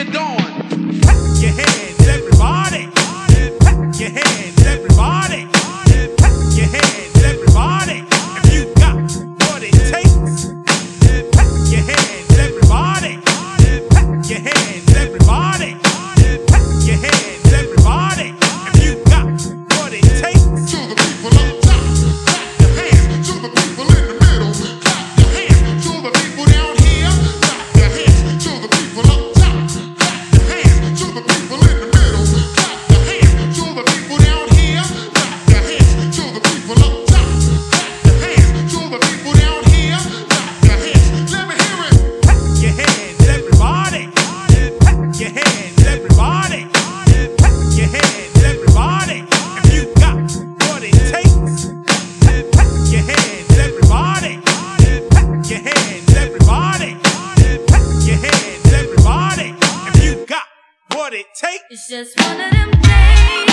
you doing? Clap your hands, everybody. Clap your hands, everybody. Clap your hands, everybody. If you got what it takes. Clap your hands, everybody. Clap your hands, everybody. Clap your hands, everybody. If you got what it takes. To the people up top, clap your hands. To the people in the middle, clap your hands. To the people down here, clap your hands. To the people up top, clap your hands. To the people in the middle, clap your hands. To the people down here, clap your hands. To the people up top, clap your hands. To the people down here, clap your hands. Let me hear it. Clap your hands, everybody. Clap your hands, everybody. Clap your hands, everybody. If you got what it takes. Clap your hands, everybody. Clap your hands, everybody. Clap your hands, everybody. If you got what it takes. It's just one of them days.